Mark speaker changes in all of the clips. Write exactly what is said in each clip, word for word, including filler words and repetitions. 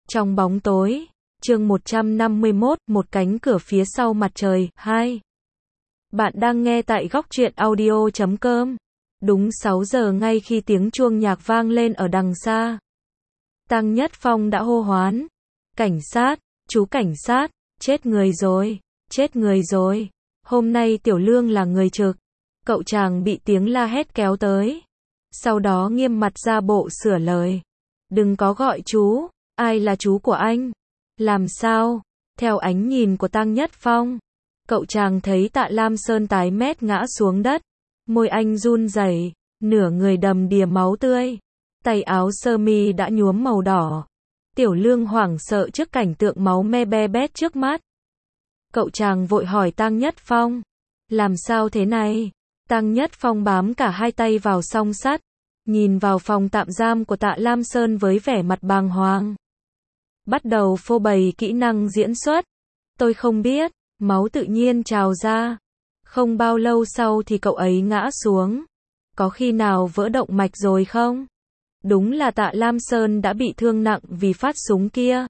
Speaker 1: Trong bóng tối, chương một trăm năm mươi mốt, một cánh cửa phía sau mặt trời, hai. Bạn đang nghe tại góc truyện audio chấm com. Đúng sáu giờ ngay khi tiếng chuông nhạc vang lên ở đằng xa. Tăng Nhất Phong đã hô hoán. Cảnh sát, chú cảnh sát, chết người rồi, chết người rồi. Hôm nay Tiểu Lương là người trực. Cậu chàng bị tiếng la hét kéo tới. Sau đó nghiêm mặt ra bộ sửa lời. Đừng có gọi chú, ai là chú của anh? Làm sao? Theo ánh nhìn của Tăng Nhất Phong, cậu chàng thấy Tạ Lam Sơn tái mét ngã xuống đất. Môi anh run rẩy, nửa người đầm đìa máu tươi. Tay áo sơ mi đã nhuốm màu đỏ. Tiểu Lương hoảng sợ trước cảnh tượng máu me be bét trước mắt. Cậu chàng vội hỏi Tăng Nhất Phong. Làm sao thế này? Tăng Nhất Phong bám cả hai tay vào song sắt, nhìn vào phòng tạm giam của Tạ Lam Sơn với vẻ mặt bàng hoàng. Bắt đầu phô bày kỹ năng diễn xuất. Tôi không biết, máu tự nhiên trào ra. Không bao lâu sau thì cậu ấy ngã xuống. Có khi nào vỡ động mạch rồi không? Đúng là Tạ Lam Sơn đã bị thương nặng vì phát súng kia.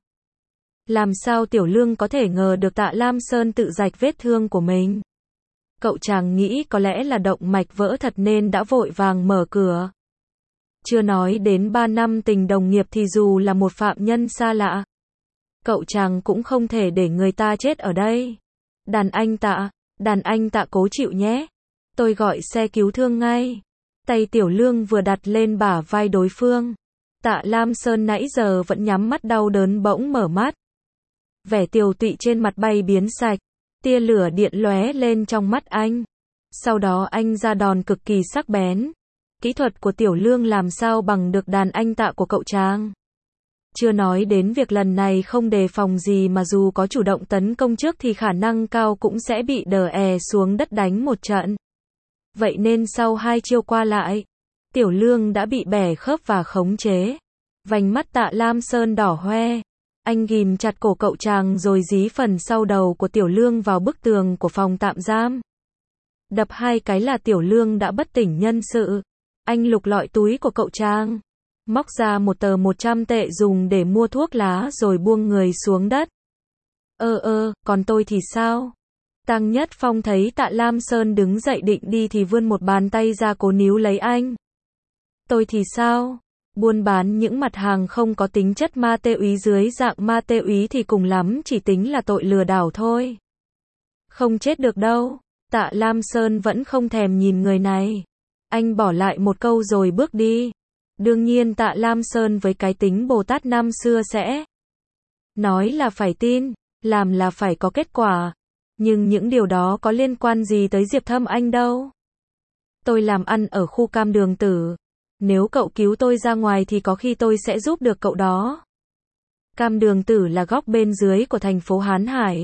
Speaker 1: Làm sao Tiểu Lương có thể ngờ được Tạ Lam Sơn tự rạch vết thương của mình? Cậu chàng nghĩ có lẽ là động mạch vỡ thật nên đã vội vàng mở cửa. Chưa nói đến ba năm tình đồng nghiệp thì dù là một phạm nhân xa lạ, cậu chàng cũng không thể để người ta chết ở đây. Đàn anh Tạ, đàn anh Tạ cố chịu nhé. Tôi gọi xe cứu thương ngay. Tay Tiểu Lương vừa đặt lên bả vai đối phương. Tạ Lam Sơn nãy giờ vẫn nhắm mắt đau đớn bỗng mở mắt. Vẻ tiều tụy trên mặt bay biến sạch. Tia lửa điện lóe lên trong mắt anh. Sau đó anh ra đòn cực kỳ sắc bén. Kỹ thuật của Tiểu Lương làm sao bằng được đàn anh Tạ của cậu chàng. Chưa nói đến việc lần này không đề phòng gì mà dù có chủ động tấn công trước thì khả năng cao cũng sẽ bị đờ è xuống đất đánh một trận. Vậy nên sau hai chiêu qua lại, Tiểu Lương đã bị bẻ khớp và khống chế. Vành mắt Tạ Lam Sơn đỏ hoe. Anh ghim chặt cổ cậu chàng rồi dí phần sau đầu của Tiểu Lương vào bức tường của phòng tạm giam. Đập hai cái là Tiểu Lương đã bất tỉnh nhân sự. Anh lục lọi túi của cậu chàng, móc ra một tờ một trăm tệ dùng để mua thuốc lá rồi buông người xuống đất. Ơ ơ, còn tôi thì sao? Tăng Nhất Phong thấy Tạ Lam Sơn đứng dậy định đi thì vươn một bàn tay ra cố níu lấy anh. Tôi thì sao? Buôn bán những mặt hàng không có tính chất ma túy dưới dạng ma túy thì cùng lắm chỉ tính là tội lừa đảo thôi. Không chết được đâu. Tạ Lam Sơn vẫn không thèm nhìn người này. Anh bỏ lại một câu rồi bước đi. Đương nhiên Tạ Lam Sơn với cái tính Bồ Tát năm xưa sẽ nói là phải tin, làm là phải có kết quả. Nhưng những điều đó có liên quan gì tới Diệp Thâm Anh đâu. Tôi làm ăn ở khu Cam Đường Tử. Nếu cậu cứu tôi ra ngoài thì có khi tôi sẽ giúp được cậu đó. Cam Đường Tử là góc bên dưới của thành phố Hán Hải.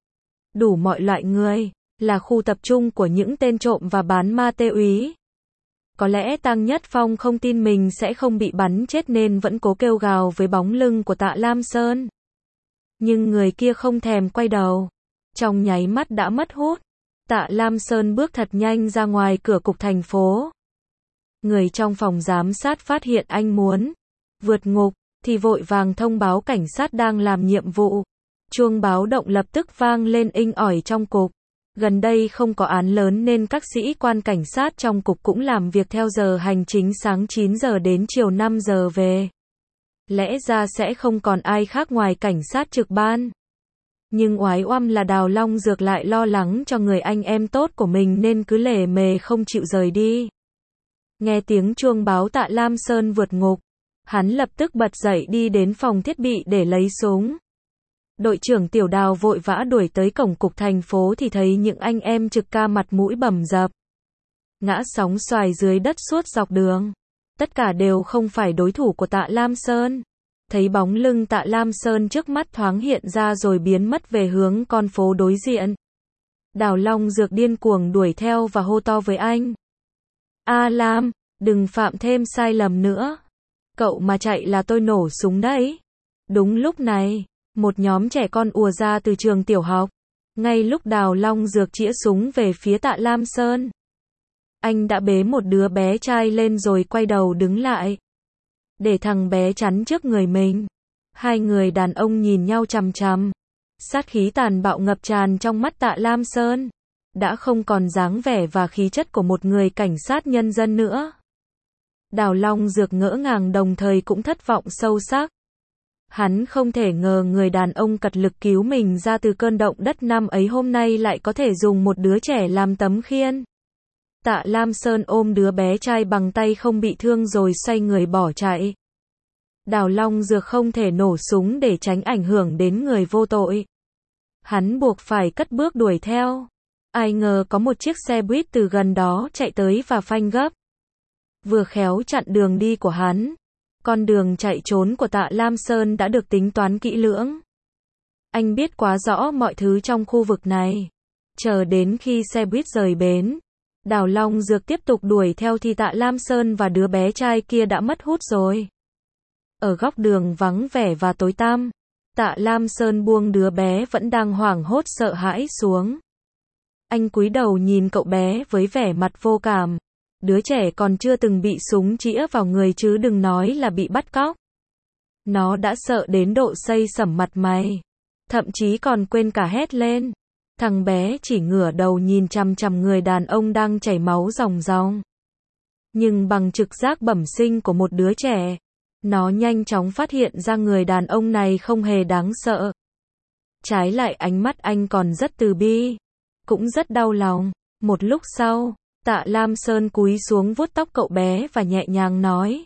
Speaker 1: Đủ mọi loại người, là khu tập trung của những tên trộm và bán ma túy. Có lẽ Tăng Nhất Phong không tin mình sẽ không bị bắn chết nên vẫn cố kêu gào với bóng lưng của Tạ Lam Sơn. Nhưng người kia không thèm quay đầu. Trong nháy mắt đã mất hút. Tạ Lam Sơn bước thật nhanh ra ngoài cửa cục thành phố. Người trong phòng giám sát phát hiện anh muốn vượt ngục, thì vội vàng thông báo cảnh sát đang làm nhiệm vụ. Chuông báo động lập tức vang lên inh ỏi trong cục. Gần đây không có án lớn nên các sĩ quan cảnh sát trong cục cũng làm việc theo giờ hành chính sáng chín giờ đến chiều năm giờ về. Lẽ ra sẽ không còn ai khác ngoài cảnh sát trực ban. Nhưng oái oăm là Đào Long Dược lại lo lắng cho người anh em tốt của mình nên cứ lề mề không chịu rời đi. Nghe tiếng chuông báo Tạ Lam Sơn vượt ngục, hắn lập tức bật dậy đi đến phòng thiết bị để lấy súng. Đội trưởng Tiểu Đào vội vã đuổi tới cổng cục thành phố thì thấy những anh em trực ca mặt mũi bầm dập, ngã sóng xoài dưới đất suốt dọc đường. Tất cả đều không phải đối thủ của Tạ Lam Sơn. Thấy bóng lưng Tạ Lam Sơn trước mắt thoáng hiện ra rồi biến mất về hướng con phố đối diện. Đào Long Dược điên cuồng đuổi theo và hô to với anh. A Lam, đừng phạm thêm sai lầm nữa. Cậu mà chạy là tôi nổ súng đấy. Đúng lúc này, một nhóm trẻ con ùa ra từ trường tiểu học. Ngay lúc Đào Long Dược chĩa súng về phía Tạ Lam Sơn, anh đã bế một đứa bé trai lên rồi quay đầu đứng lại, để thằng bé chắn trước người mình. Hai người đàn ông nhìn nhau chằm chằm. Sát khí tàn bạo ngập tràn trong mắt Tạ Lam Sơn. Đã không còn dáng vẻ và khí chất của một người cảnh sát nhân dân nữa. Đào Long Dược ngỡ ngàng đồng thời cũng thất vọng sâu sắc. Hắn không thể ngờ người đàn ông cật lực cứu mình ra từ cơn động đất năm ấy hôm nay lại có thể dùng một đứa trẻ làm tấm khiên. Tạ Lam Sơn ôm đứa bé trai bằng tay không bị thương rồi xoay người bỏ chạy. Đào Long Dược không thể nổ súng để tránh ảnh hưởng đến người vô tội. Hắn buộc phải cất bước đuổi theo. Ai ngờ có một chiếc xe buýt từ gần đó chạy tới và phanh gấp. Vừa khéo chặn đường đi của hắn. Con đường chạy trốn của Tạ Lam Sơn đã được tính toán kỹ lưỡng. Anh biết quá rõ mọi thứ trong khu vực này. Chờ đến khi xe buýt rời bến, Đào Long Dược tiếp tục đuổi theo thì Tạ Lam Sơn và đứa bé trai kia đã mất hút rồi. Ở góc đường vắng vẻ và tối tăm, Tạ Lam Sơn buông đứa bé vẫn đang hoảng hốt sợ hãi xuống. Anh cúi đầu nhìn cậu bé với vẻ mặt vô cảm. Đứa trẻ còn chưa từng bị súng chĩa vào người chứ đừng nói là bị bắt cóc. Nó đã sợ đến độ xây sẩm mặt mày. Thậm chí còn quên cả hét lên. Thằng bé chỉ ngửa đầu nhìn chằm chằm người đàn ông đang chảy máu ròng ròng. Nhưng bằng trực giác bẩm sinh của một đứa trẻ, nó nhanh chóng phát hiện ra người đàn ông này không hề đáng sợ. Trái lại ánh mắt anh còn rất từ bi, cũng rất đau lòng. Một lúc sau, Tạ Lam Sơn cúi xuống vuốt tóc cậu bé và nhẹ nhàng nói.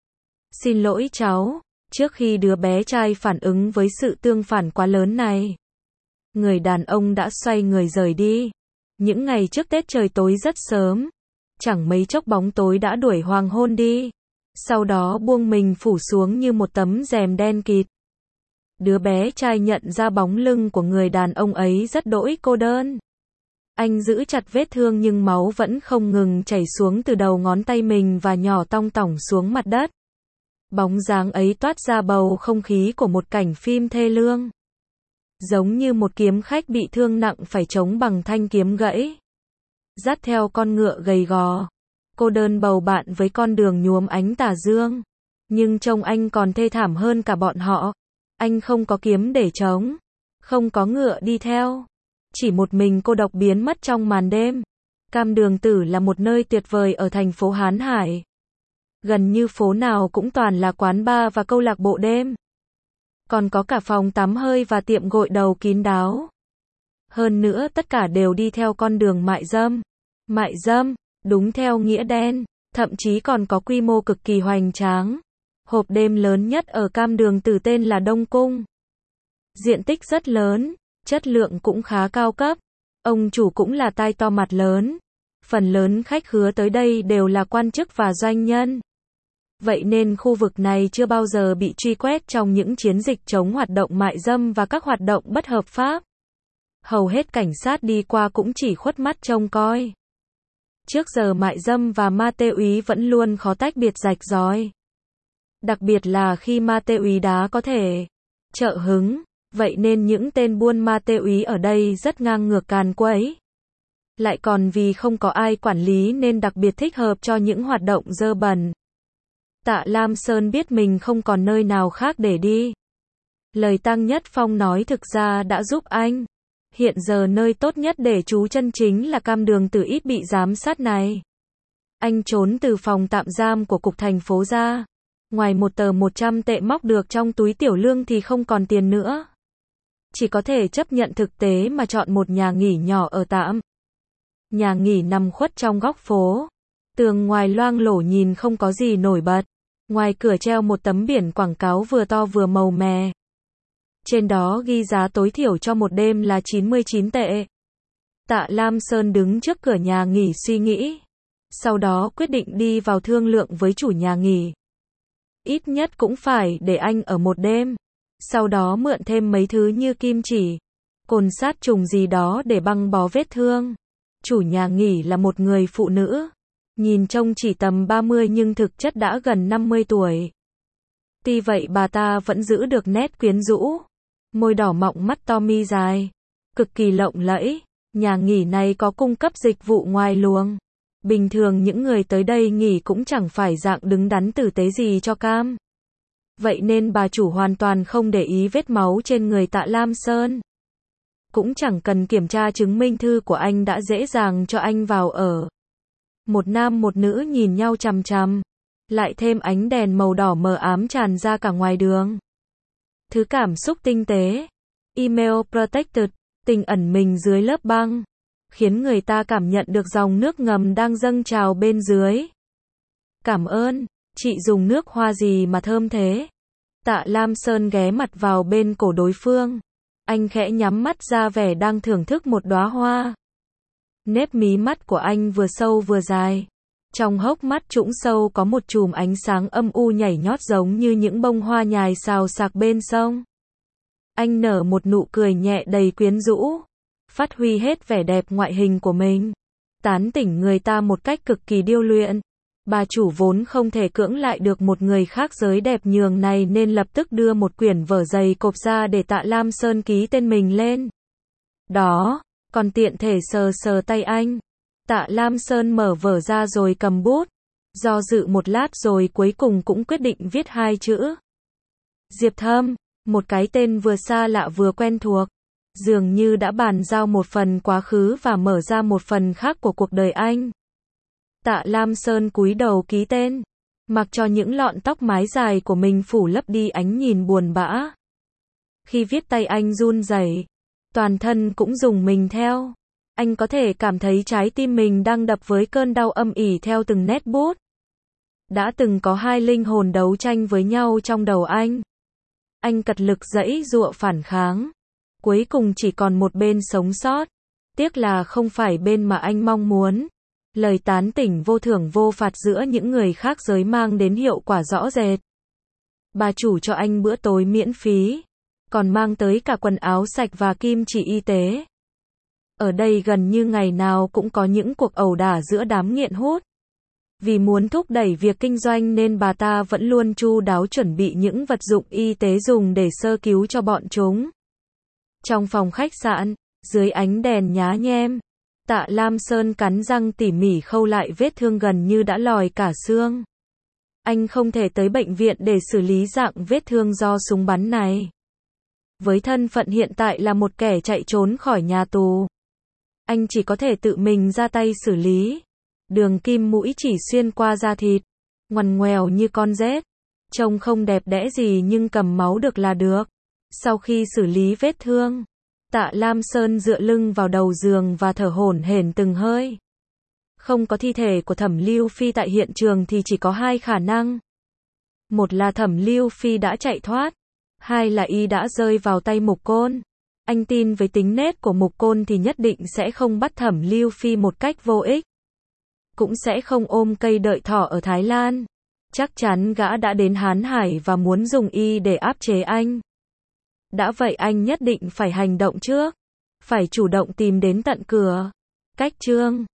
Speaker 1: Xin lỗi cháu, trước khi đứa bé trai phản ứng với sự tương phản quá lớn này. Người đàn ông đã xoay người rời đi. Những ngày trước Tết trời tối rất sớm. Chẳng mấy chốc bóng tối đã đuổi hoàng hôn đi. Sau đó buông mình phủ xuống như một tấm rèm đen kịt. Đứa bé trai nhận ra bóng lưng của người đàn ông ấy rất đỗi cô đơn. Anh giữ chặt vết thương nhưng máu vẫn không ngừng chảy xuống từ đầu ngón tay mình và nhỏ tong tỏng xuống mặt đất. Bóng dáng ấy toát ra bầu không khí của một cảnh phim thê lương. Giống như một kiếm khách bị thương nặng phải chống bằng thanh kiếm gãy. Dắt theo con ngựa gầy gò. Cô đơn bầu bạn với con đường nhuốm ánh tà dương. Nhưng trông anh còn thê thảm hơn cả bọn họ. Anh không có kiếm để chống. Không có ngựa đi theo. Chỉ một mình cô độc biến mất trong màn đêm. Cam Đường Tử là một nơi tuyệt vời ở thành phố Hán Hải. Gần như phố nào cũng toàn là quán bar và câu lạc bộ đêm. Còn có cả phòng tắm hơi và tiệm gội đầu kín đáo. Hơn nữa tất cả đều đi theo con đường mại dâm. Mại dâm, đúng theo nghĩa đen, thậm chí còn có quy mô cực kỳ hoành tráng. Hộp đêm lớn nhất ở Cam Đường Tử tên là Đông Cung. Diện tích rất lớn, chất lượng cũng khá cao cấp. Ông chủ cũng là tai to mặt lớn. Phần lớn khách khứa tới đây đều là quan chức và doanh nhân. Vậy nên khu vực này chưa bao giờ bị truy quét trong những chiến dịch chống hoạt động mại dâm và các hoạt động bất hợp pháp. Hầu hết cảnh sát đi qua cũng chỉ khuất mắt trông coi. Trước giờ mại dâm và ma túy vẫn luôn khó tách biệt rạch ròi. Đặc biệt là khi ma túy đá có thể trợ hứng, vậy nên những tên buôn ma túy ở đây rất ngang ngược càn quấy. Lại còn vì không có ai quản lý nên đặc biệt thích hợp cho những hoạt động dơ bẩn. Tạ Lam Sơn biết mình không còn nơi nào khác để đi. Lời Tăng Nhất Phong nói thực ra đã giúp anh. Hiện giờ nơi tốt nhất để trú chân chính là Cam Đường Tử ít bị giám sát này. Anh trốn từ phòng tạm giam của cục thành phố ra. Ngoài một tờ một trăm tệ móc được trong túi tiểu lương thì không còn tiền nữa. Chỉ có thể chấp nhận thực tế mà chọn một nhà nghỉ nhỏ ở tạm. Nhà nghỉ nằm khuất trong góc phố. Tường ngoài loang lổ nhìn không có gì nổi bật. Ngoài cửa treo một tấm biển quảng cáo vừa to vừa màu mè. Trên đó ghi giá tối thiểu cho một đêm là chín mươi chín tệ. Tạ Lam Sơn đứng trước cửa nhà nghỉ suy nghĩ. Sau đó quyết định đi vào thương lượng với chủ nhà nghỉ. Ít nhất cũng phải để anh ở một đêm. Sau đó mượn thêm mấy thứ như kim chỉ, cồn sát trùng gì đó để băng bó vết thương. Chủ nhà nghỉ là một người phụ nữ. Nhìn trông chỉ tầm ba mươi nhưng thực chất đã gần năm mươi tuổi. Tuy vậy bà ta vẫn giữ được nét quyến rũ. Môi đỏ mọng, mắt to mi dài. Cực kỳ lộng lẫy. Nhà nghỉ này có cung cấp dịch vụ ngoài luồng. Bình thường những người tới đây nghỉ cũng chẳng phải dạng đứng đắn tử tế gì cho cam Vậy nên bà chủ hoàn toàn không để ý vết máu trên người Tạ Lam Sơn. Cũng chẳng cần kiểm tra chứng minh thư của anh đã dễ dàng cho anh vào ở. Một nam một nữ nhìn nhau chằm chằm. Lại thêm ánh đèn màu đỏ mờ ám tràn ra cả ngoài đường. Thứ cảm xúc tinh tế. Email protected. Tình ẩn mình dưới lớp băng. Khiến người ta cảm nhận được dòng nước ngầm đang dâng trào bên dưới. Cảm ơn. Chị dùng nước hoa gì mà thơm thế? Tạ Lam Sơn ghé mặt vào bên cổ đối phương. Anh khẽ nhắm mắt ra vẻ đang thưởng thức một đóa hoa. Nếp mí mắt của anh vừa sâu vừa dài. Trong hốc mắt trũng sâu có một chùm ánh sáng âm u nhảy nhót giống như những bông hoa nhài xào xạc bên sông. Anh nở một nụ cười nhẹ đầy quyến rũ. Phát huy hết vẻ đẹp ngoại hình của mình. Tán tỉnh người ta một cách cực kỳ điêu luyện. Bà chủ vốn không thể cưỡng lại được một người khác giới đẹp nhường này nên lập tức đưa một quyển vở dày cộp ra để Tạ Lam Sơn ký tên mình lên. Đó, còn tiện thể sờ sờ tay anh. Tạ Lam Sơn mở vở ra rồi cầm bút. Do dự một lát rồi cuối cùng cũng quyết định viết hai chữ. Diệp Thâm, một cái tên vừa xa lạ vừa quen thuộc. Dường như đã bàn giao một phần quá khứ và mở ra một phần khác của cuộc đời anh. Tạ Lam Sơn cúi đầu ký tên, mặc cho những lọn tóc mái dài của mình phủ lấp đi ánh nhìn buồn bã. Khi viết tay anh run rẩy, toàn thân cũng rùng mình theo. Anh có thể cảm thấy trái tim mình đang đập với cơn đau âm ỉ theo từng nét bút. Đã từng có hai linh hồn đấu tranh với nhau trong đầu anh. Anh cật lực giãy giụa phản kháng. Cuối cùng chỉ còn một bên sống sót. Tiếc là không phải bên mà anh mong muốn. Lời tán tỉnh vô thưởng vô phạt giữa những người khác giới mang đến hiệu quả rõ rệt. Bà chủ cho anh bữa tối miễn phí. Còn mang tới cả quần áo sạch và kim chỉ y tế. Ở đây gần như ngày nào cũng có những cuộc ẩu đả giữa đám nghiện hút. Vì muốn thúc đẩy việc kinh doanh nên bà ta vẫn luôn chu đáo chuẩn bị những vật dụng y tế dùng để sơ cứu cho bọn chúng. Trong phòng khách sạn, dưới ánh đèn nhá nhem, Tạ Lam Sơn cắn răng tỉ mỉ khâu lại vết thương gần như đã lòi cả xương. Anh không thể tới bệnh viện để xử lý dạng vết thương do súng bắn này. Với thân phận hiện tại là một kẻ chạy trốn khỏi nhà tù, anh chỉ có thể tự mình ra tay xử lý. Đường kim mũi chỉ xuyên qua da thịt, ngoằn ngoèo như con rết. Trông không đẹp đẽ gì nhưng cầm máu được là được. Sau khi xử lý vết thương, Tạ Lam Sơn dựa lưng vào đầu giường và thở hổn hển từng hơi. Không có thi thể của Thẩm Lưu Phi tại hiện trường thì chỉ có hai khả năng. Một là Thẩm Lưu Phi đã chạy thoát, hai là y đã rơi vào tay Mục Côn. Anh tin với tính nết của Mục Côn thì nhất định sẽ không bắt Thẩm Lưu Phi một cách vô ích. Cũng sẽ không ôm cây đợi thỏ ở Thái Lan. Chắc chắn gã đã đến Hán Hải và muốn dùng y để áp chế anh. Đã vậy anh nhất định phải hành động trước. Phải chủ động tìm đến tận cửa. Cách chương